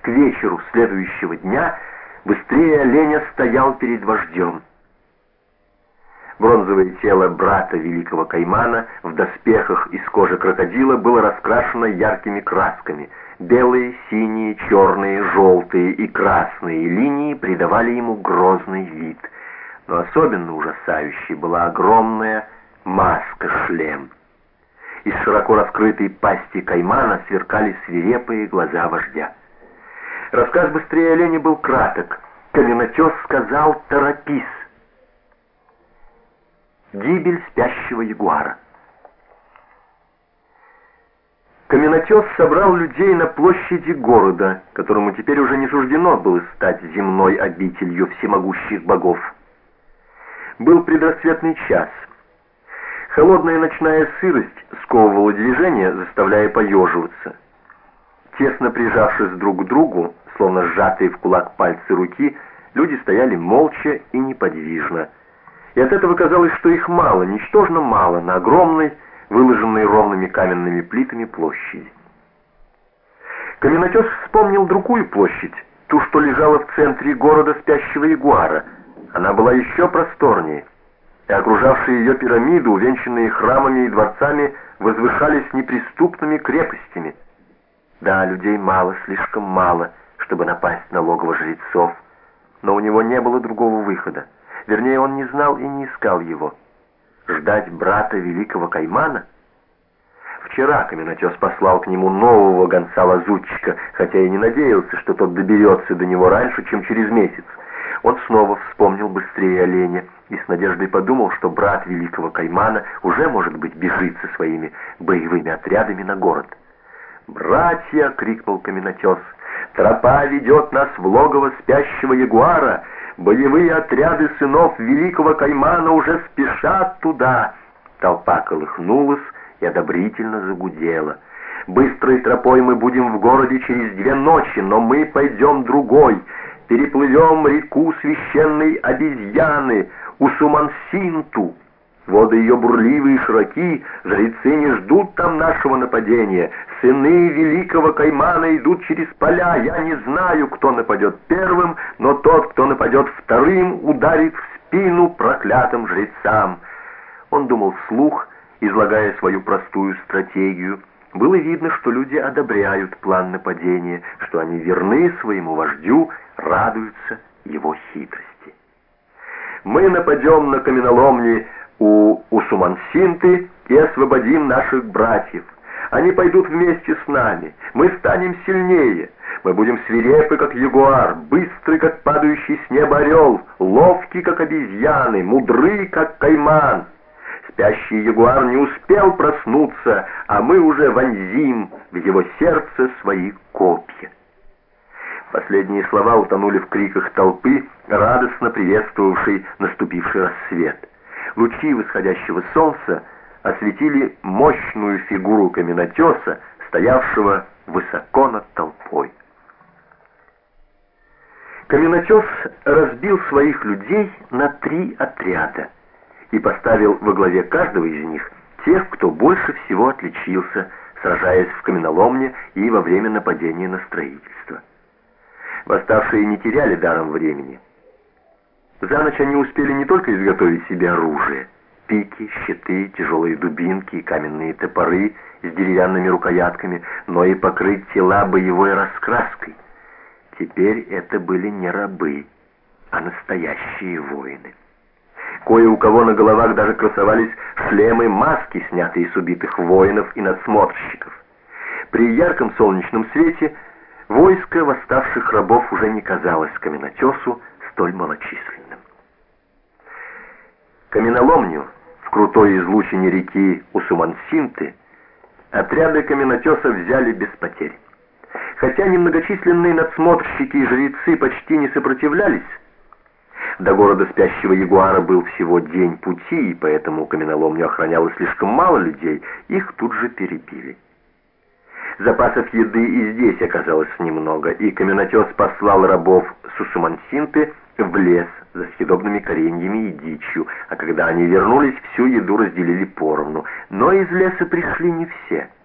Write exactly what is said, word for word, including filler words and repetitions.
К вечеру следующего дня быстрее оленя стоял перед вождем. Бронзовое тело брата великого Каймана в доспехах из кожи крокодила было раскрашено яркими красками. Белые, синие, черные, желтые и красные линии придавали ему грозный вид. Но особенно ужасающей была огромная маска-шлем. Из широко раскрытой пасти Каймана сверкали свирепые глаза вождя. Рассказ быстрее оленя был краток. Каменотес сказал: «Торопись!» Гибель спящего ягуара. Каменотес собрал людей на площади города, которому теперь уже не суждено было стать земной обителью всемогущих богов. Был предрассветный час. Холодная ночная сырость сковывала движение, заставляя поеживаться. Тесно прижавшись друг к другу, словно сжатые в кулак пальцы руки, люди стояли молча и неподвижно. И от этого казалось, что их мало, ничтожно мало, на огромной, выложенной ровными каменными плитами площади. Каменотес вспомнил другую площадь, ту, что лежала в центре города спящего ягуара. Она была еще просторнее, и окружавшие ее пирамиды, увенчанные храмами и дворцами, возвышались неприступными крепостями. Да, людей мало, слишком мало, чтобы напасть на логово жрецов, но у него не было другого выхода. Вернее, он не знал и не искал его. Ждать брата великого Каймана? Вчера Каменотес послал к нему нового гонца-лазутчика, хотя и не надеялся, что тот доберется до него раньше, чем через месяц. Он снова вспомнил быстрее оленя и с надеждой подумал, что брат великого Каймана уже, может быть, бежит со своими боевыми отрядами на город. «Братья!» — крикнул Каменотес. «Тропа ведет нас в логово спящего ягуара! Боевые отряды сынов великого Каймана уже спешат туда!» Толпа колыхнулась и одобрительно загудела. «Быстрой тропой мы будем в городе через две ночи, но мы пойдем другой. Переплывем реку священной обезьяны, Усумансинту. Воды ее бурливые и широки, жрецы не ждут там нашего нападения. Сыны великого Каймана идут через поля. Я не знаю, кто нападет первым, но тот, кто нападет вторым, ударит в спину проклятым жрецам». Он думал вслух, излагая свою простую стратегию. Было видно, что люди одобряют план нападения, что они верны своему вождю, радуются его хитрости. «Мы нападем на каменоломни у Усумансинты и освободим наших братьев. Они пойдут вместе с нами. Мы станем сильнее. Мы будем свирепы, как ягуар, быстры, как падающий с неба орел, ловки, как обезьяны, мудры, как кайман. Спящий ягуар не успел проснуться, а мы уже вонзим в его сердце свои копья». Последние слова утонули в криках толпы, радостно приветствовавшей наступивший рассвет. Лучи восходящего солнца осветили мощную фигуру Каменотеса, стоявшего высоко над толпой. Каменотес разбил своих людей на три отряда и поставил во главе каждого из них тех, кто больше всего отличился, сражаясь в каменоломне и во время нападения на строительство. Восставшие не теряли даром времени. За ночь они успели не только изготовить себе оружие, пики, щиты, тяжелые дубинки и каменные топоры с деревянными рукоятками, но и покрыть тела боевой раскраской. Теперь это были не рабы, а настоящие воины. Кое у кого на головах даже красовались шлемы-маски, снятые с убитых воинов и надсмотрщиков. При ярком солнечном свете войско восставших рабов уже не казалось Каменотесу столь малочисленным. Каменоломню в крутой излучине реки Усумансинты отряды Каменотеса взяли без потерь. Хотя немногочисленные надсмотрщики и жрецы почти не сопротивлялись, до города спящего ягуара был всего день пути, и поэтому каменоломню охраняло слишком мало людей, их тут же перебили. Запасов еды и здесь оказалось немного, и Каменотес послал рабов с Усумансинты в лес за съедобными кореньями и дичью, а когда они вернулись, всю еду разделили поровну. Но из леса пришли не все.